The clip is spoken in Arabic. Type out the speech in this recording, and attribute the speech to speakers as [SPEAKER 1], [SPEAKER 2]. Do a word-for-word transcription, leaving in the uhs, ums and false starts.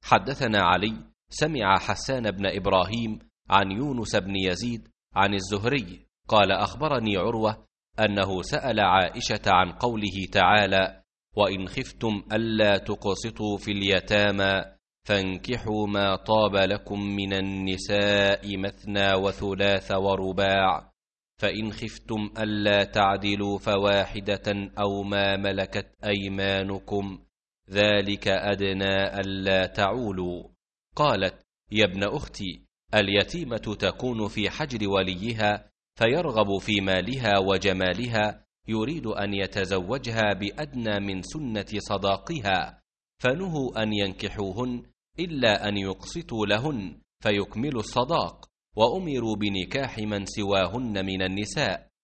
[SPEAKER 1] حدثنا علي سمع حسان بن إبراهيم عن يونس بن يزيد عن الزهري قال أخبرني عروة أنه سأل عائشة عن قوله تعالى: وإن خفتم ألا تقسطوا في اليتامى فانكحوا ما طاب لكم من النساء مثنى وثلاث ورباع، فإن خفتم ألا تعدلوا فواحدة أو ما ملكت أيمانكم ذلك أدنى ألا تعولوا. قالت: يا ابن أختي، اليتيمة تكون في حجر وليها فيرغب في مالها وجمالها، يريد أن يتزوجها بأدنى من سنة صداقها، فنهوا أن ينكحوهن إلا أن يقسطوا لهن فيكملوا الصداق، وأمروا بنكاح من سواهن من النساء،